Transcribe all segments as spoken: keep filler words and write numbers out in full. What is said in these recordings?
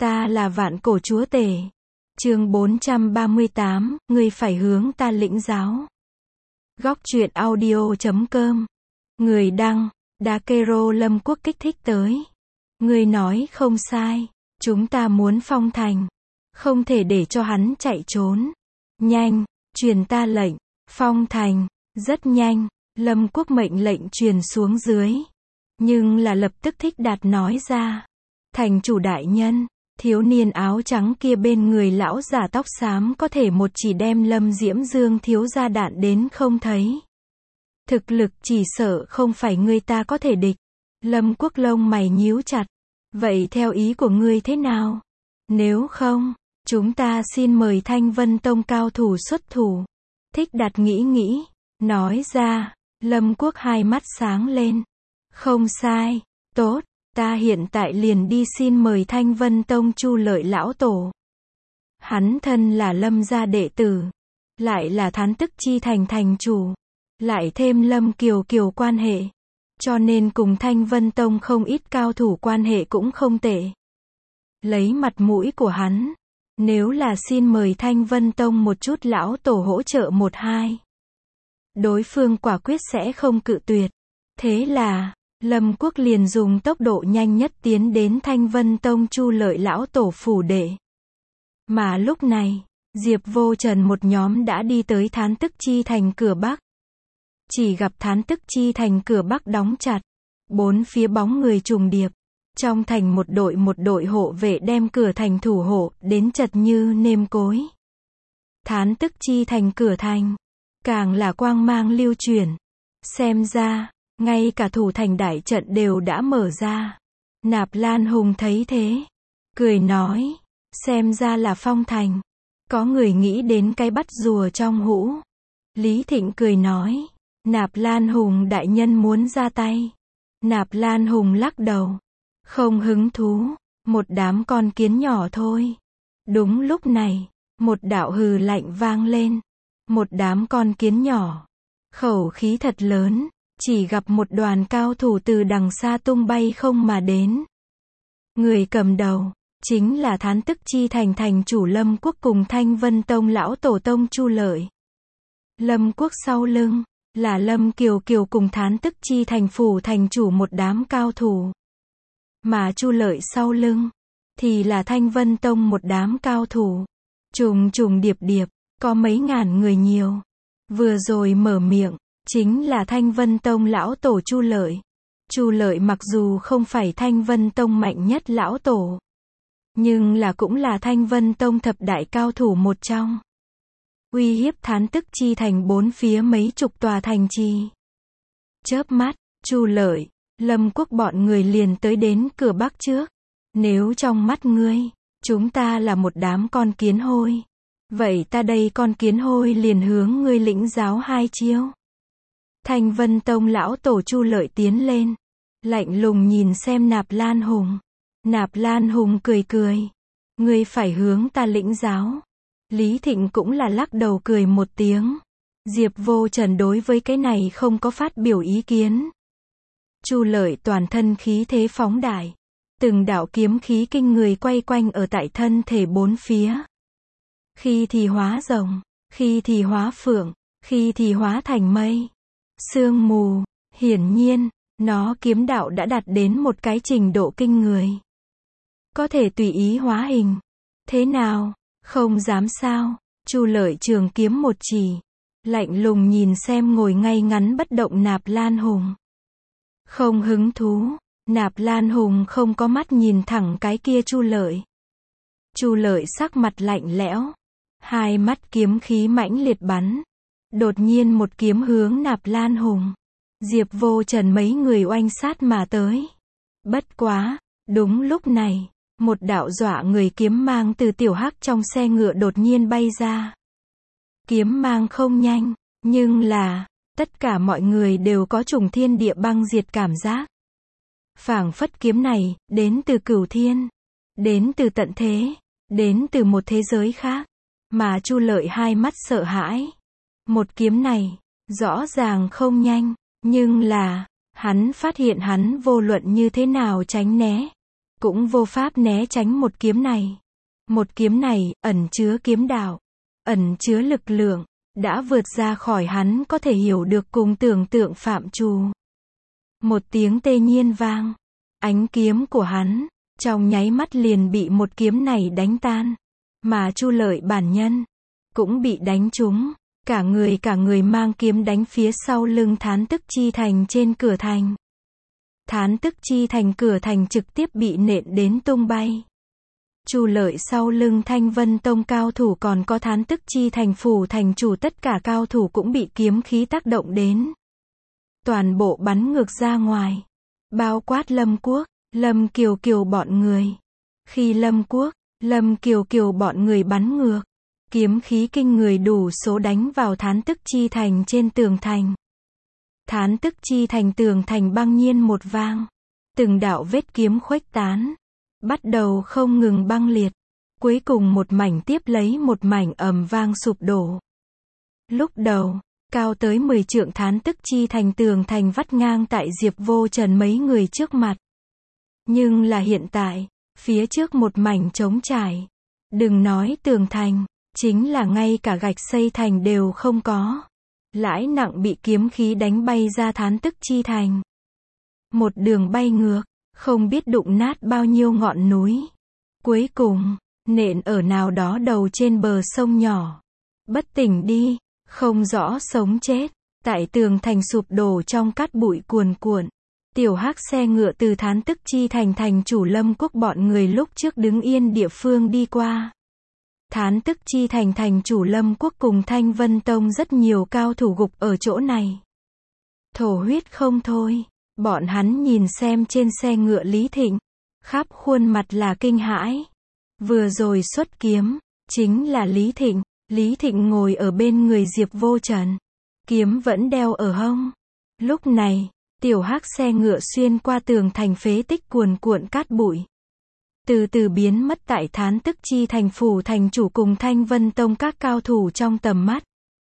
Ta là vạn cổ chúa tể. Chương bốn trăm ba mươi tám, ngươi phải hướng ta lĩnh giáo. Góc truyện audio chấm com. Người đăng, Dakero Lâm Quốc kích thích tới. Ngươi nói không sai, chúng ta muốn phong thành. Không thể để cho hắn chạy trốn. Nhanh, truyền ta lệnh, phong thành. Rất nhanh, Lâm Quốc mệnh lệnh truyền xuống dưới. Nhưng là lập tức Thích Đạt nói ra. Thành chủ đại nhân, thiếu niên áo trắng kia bên người lão già tóc xám có thể một chỉ đem Lâm Diễm Dương thiếu gia đạn đến không thấy. Thực lực chỉ sợ không phải ngươi ta có thể địch. Lâm Quốc lông mày nhíu chặt. Vậy theo ý của ngươi thế nào? Nếu không, chúng ta xin mời Thanh Vân Tông cao thủ xuất thủ. Thích Đạt nghĩ nghĩ, nói ra. Lâm Quốc hai mắt sáng lên. Không sai, tốt, ta hiện tại liền đi xin mời Thanh Vân Tông Chu Lợi lão tổ. Hắn thân là Lâm gia đệ tử, lại là Thán Tức Chi Thành thành chủ, lại thêm Lâm Kiều Kiều quan hệ, cho nên cùng Thanh Vân Tông không ít cao thủ quan hệ cũng không tệ. Lấy mặt mũi của hắn, nếu là xin mời Thanh Vân Tông một chút lão tổ hỗ trợ một hai, đối phương quả quyết sẽ không cự tuyệt. Thế là, Lâm Quốc liền dùng tốc độ nhanh nhất tiến đến Thanh Vân Tông Chu Lợi lão tổ phủ đệ. Mà lúc này, Diệp Vô Trần một nhóm đã đi tới Thán Tức Chi Thành cửa Bắc. Chỉ gặp Thán Tức Chi Thành cửa Bắc đóng chặt, bốn phía bóng người trùng điệp. Trong thành một đội một đội hộ vệ đem cửa thành thủ hộ đến chật như nêm cối. Thán Tức Chi Thành cửa thành, càng là quang mang lưu chuyển. Xem ra, ngay cả thủ thành đại trận đều đã mở ra. Nạp Lan Hùng thấy thế, cười nói, xem ra là phong thành. Có người nghĩ đến cái bắt rùa trong hũ. Lý Thịnh cười nói, Nạp Lan Hùng đại nhân muốn ra tay. Nạp Lan Hùng lắc đầu, không hứng thú, một đám con kiến nhỏ thôi. Đúng lúc này, một đạo hừ lạnh vang lên. Một đám con kiến nhỏ, khẩu khí thật lớn. Chỉ gặp một đoàn cao thủ từ đằng xa tung bay không mà đến. Người cầm đầu, chính là Thán Tức Chi Thành thành chủ Lâm Quốc cùng Thanh Vân Tông lão tổ tông Chu Lợi. Lâm Quốc sau lưng, là Lâm Kiều Kiều cùng Thán Tức Chi Thành phủ thành chủ một đám cao thủ. Mà Chu Lợi sau lưng, thì là Thanh Vân Tông một đám cao thủ. Trùng trùng điệp điệp, có mấy ngàn người nhiều. Vừa rồi mở miệng, chính là Thanh Vân Tông lão tổ Chu Lợi. Chu Lợi mặc dù không phải Thanh Vân Tông mạnh nhất lão tổ, nhưng là cũng là Thanh Vân Tông thập đại cao thủ một trong. Uy hiếp Thán Tức Chi Thành bốn phía mấy chục tòa thành trì. Chớp mắt, Chu Lợi, Lâm Quốc bọn người liền tới đến cửa Bắc trước. Nếu trong mắt ngươi, chúng ta là một đám con kiến hôi, vậy ta đây con kiến hôi liền hướng ngươi lĩnh giáo hai chiêu. Thanh Vân Tông lão tổ Chu Lợi tiến lên, lạnh lùng nhìn xem Nạp Lan Hùng. Nạp Lan Hùng cười cười, ngươi phải hướng ta lĩnh giáo. Lý Thịnh cũng là lắc đầu cười một tiếng. Diệp Vô Trần đối với cái này không có phát biểu ý kiến. Chu Lợi toàn thân khí thế phóng đại, từng đạo kiếm khí kinh người quay quanh ở tại thân thể bốn phía. Khi thì hóa rồng, khi thì hóa phượng, khi thì hóa thành mây, sương mù. Hiển nhiên, nó kiếm đạo đã đạt đến một cái trình độ kinh người. Có thể tùy ý hóa hình. Thế nào? Không dám sao? Chu Lợi trường kiếm một chỉ, lạnh lùng nhìn xem ngồi ngay ngắn bất động Nạp Lan Hùng. Không hứng thú. Nạp Lan Hùng không có mắt nhìn thẳng cái kia Chu Lợi. Chu Lợi sắc mặt lạnh lẽo, hai mắt kiếm khí mãnh liệt bắn. Đột nhiên một kiếm hướng Nạp Lan Hùng, Diệp Vô Trần mấy người oanh sát mà tới. Bất quá, đúng lúc này, một đạo dọa người kiếm mang từ tiểu hắc trong xe ngựa đột nhiên bay ra. Kiếm mang không nhanh, nhưng là, tất cả mọi người đều có trùng thiên địa băng diệt cảm giác. Phảng phất kiếm này, đến từ cửu thiên, đến từ tận thế, đến từ một thế giới khác. Mà Chu Lợi hai mắt sợ hãi. Một kiếm này, rõ ràng không nhanh, nhưng là, hắn phát hiện hắn vô luận như thế nào tránh né, cũng vô pháp né tránh một kiếm này. Một kiếm này, ẩn chứa kiếm đạo, ẩn chứa lực lượng, đã vượt ra khỏi hắn có thể hiểu được cùng tưởng tượng phạm trù. Một tiếng tê nhiên vang, ánh kiếm của hắn, trong nháy mắt liền bị một kiếm này đánh tan. Mà Chu Lợi bản nhân, cũng bị đánh trúng, cả người cả người mang kiếm đánh phía sau lưng Thán Tức Chi Thành trên cửa thành. Thán Tức Chi Thành cửa thành trực tiếp bị nện đến tung bay. Chu Lợi sau lưng Thanh Vân Tông cao thủ còn có Thán Tức Chi Thành phủ thành chủ tất cả cao thủ cũng bị kiếm khí tác động đến. Toàn bộ bắn ngược ra ngoài. Bao quát Lâm Quốc, Lâm Kiều Kiều bọn người. Khi Lâm Quốc, Lâm Kiều Kiều bọn người bắn ngược, kiếm khí kinh người đủ số đánh vào Thán Tức Chi Thành trên tường thành. Thán Tức Chi Thành tường thành băng nhiên một vang. Từng đạo vết kiếm khuếch tán. Bắt đầu không ngừng băng liệt. Cuối cùng một mảnh tiếp lấy một mảnh ầm vang sụp đổ. Lúc đầu, cao tới mười trượng Thán Tức Chi Thành tường thành vắt ngang tại Diệp Vô Trần mấy người trước mặt. Nhưng là hiện tại, phía trước một mảnh trống trải. Đừng nói tường thành, chính là ngay cả gạch xây thành đều không có. Lãi nặng bị kiếm khí đánh bay ra Thán Tức Chi Thành. Một đường bay ngược, không biết đụng nát bao nhiêu ngọn núi. Cuối cùng, nện ở nào đó đầu trên bờ sông nhỏ. Bất tỉnh đi, không rõ sống chết. Tại tường thành sụp đổ trong cát bụi cuồn cuộn. Tiểu Hắc xe ngựa từ Thán Tức Chi Thành thành chủ Lâm Quốc bọn người lúc trước đứng yên địa phương đi qua. Thán Tức Chi Thành thành chủ Lâm Quốc cùng Thanh Vân Tông rất nhiều cao thủ gục ở chỗ này. Thổ huyết không thôi. Bọn hắn nhìn xem trên xe ngựa Lý Thịnh, khắp khuôn mặt là kinh hãi. Vừa rồi xuất kiếm, chính là Lý Thịnh. Lý Thịnh ngồi ở bên người Diệp Vô Trần. Kiếm vẫn đeo ở hông. Lúc này, Tiểu Hắc xe ngựa xuyên qua tường thành phế tích cuồn cuộn cát bụi. Từ từ biến mất tại Thán Tức Chi Thành phủ thành chủ cùng Thanh Vân Tông các cao thủ trong tầm mắt.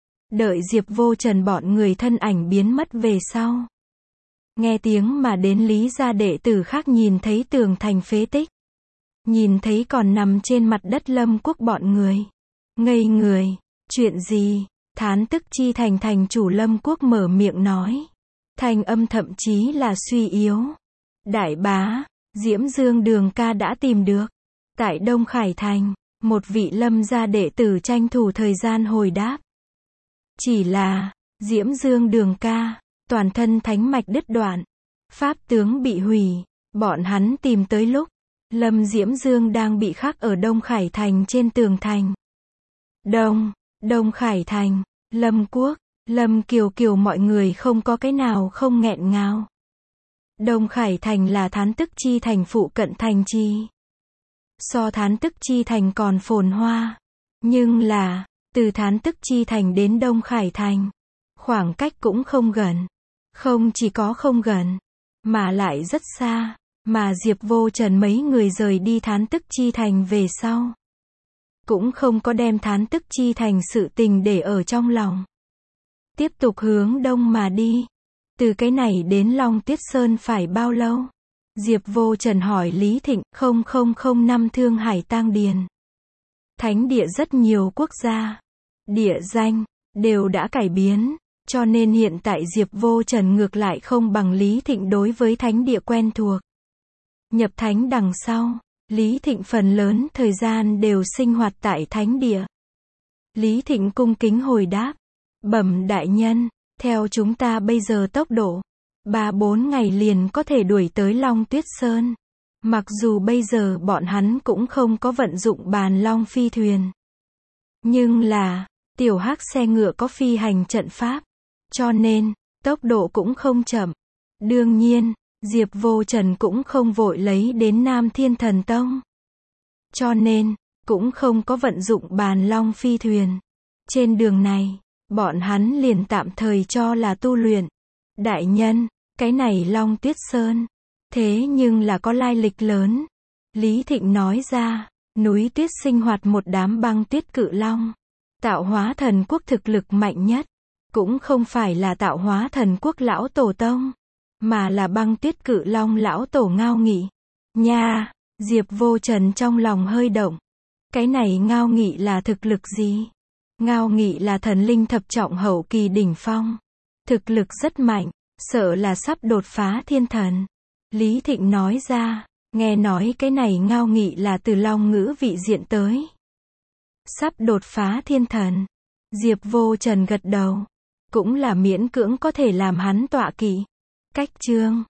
Đợi Diệp Vô Trần bọn người thân ảnh biến mất về sau. Nghe tiếng mà đến Lý gia đệ tử khác nhìn thấy tường thành phế tích. Nhìn thấy còn nằm trên mặt đất Lâm Quốc bọn người. Ngây người, chuyện gì? Thán Tức Chi Thành thành chủ Lâm Quốc mở miệng nói. Thanh âm thậm chí là suy yếu. Đại bá, Diễm Dương Đường ca đã tìm được. Tại Đông Khải Thành, một vị Lâm gia đệ tử tranh thủ thời gian hồi đáp. Chỉ là, Diễm Dương Đường ca, toàn thân thánh mạch đứt đoạn. Pháp tướng bị hủy, bọn hắn tìm tới lúc. Lâm Diễm Dương đang bị khắc ở Đông Khải Thành trên tường thành. Đông, Đông Khải Thành, Lâm Quốc, Lâm Kiều Kiều mọi người không có cái nào không nghẹn ngào. Đông Khải Thành là Thán Tức Chi Thành phụ cận thành trì. So Thán Tức Chi Thành còn phồn hoa. Nhưng là, từ Thán Tức Chi Thành đến Đông Khải Thành, khoảng cách cũng không gần. Không chỉ có không gần, mà lại rất xa. Mà Diệp Vô Trần mấy người rời đi Thán Tức Chi Thành về sau. Cũng không có đem Thán Tức Chi Thành sự tình để ở trong lòng. Tiếp tục hướng đông mà đi. Từ cái này đến Long Tuyết Sơn phải bao lâu? Diệp Vô Trần hỏi Lý Thịnh. Không không không năm Thương Hải Tang Điền. Thánh địa rất nhiều quốc gia, địa danh, đều đã cải biến. Cho nên hiện tại Diệp Vô Trần ngược lại không bằng Lý Thịnh đối với thánh địa quen thuộc. Nhập thánh đằng sau, Lý Thịnh phần lớn thời gian đều sinh hoạt tại thánh địa. Lý Thịnh cung kính hồi đáp. Bẩm đại nhân, theo chúng ta bây giờ tốc độ, ba bốn ngày liền có thể đuổi tới Long Tuyết Sơn. Mặc dù bây giờ bọn hắn cũng không có vận dụng bàn long phi thuyền. Nhưng là, Tiểu Hắc xe ngựa có phi hành trận pháp. Cho nên, tốc độ cũng không chậm. Đương nhiên, Diệp Vô Trần cũng không vội lấy đến Nam Thiên Thần Tông. Cho nên, cũng không có vận dụng bàn long phi thuyền. Trên đường này, bọn hắn liền tạm thời cho là tu luyện. Đại nhân, cái này Long Tuyết Sơn, thế nhưng là có lai lịch lớn. Lý Thịnh nói ra, núi tuyết sinh hoạt một đám băng tuyết cự long. Tạo hóa thần quốc thực lực mạnh nhất. Cũng không phải là tạo hóa thần quốc lão tổ tông, mà là băng tuyết cự long lão tổ Ngao Nghị. Nha, Diệp Vô Trần trong lòng hơi động. Cái này Ngao Nghị là thực lực gì? Ngao Nghị là thần linh thập trọng hậu kỳ đỉnh phong. Thực lực rất mạnh, sợ là sắp đột phá thiên thần. Lý Thịnh nói ra, nghe nói cái này Ngao Nghị là từ Long Ngữ vị diện tới. Sắp đột phá thiên thần. Diệp Vô Trần gật đầu. Cũng là miễn cưỡng có thể làm hắn tọa kỵ. Cách chương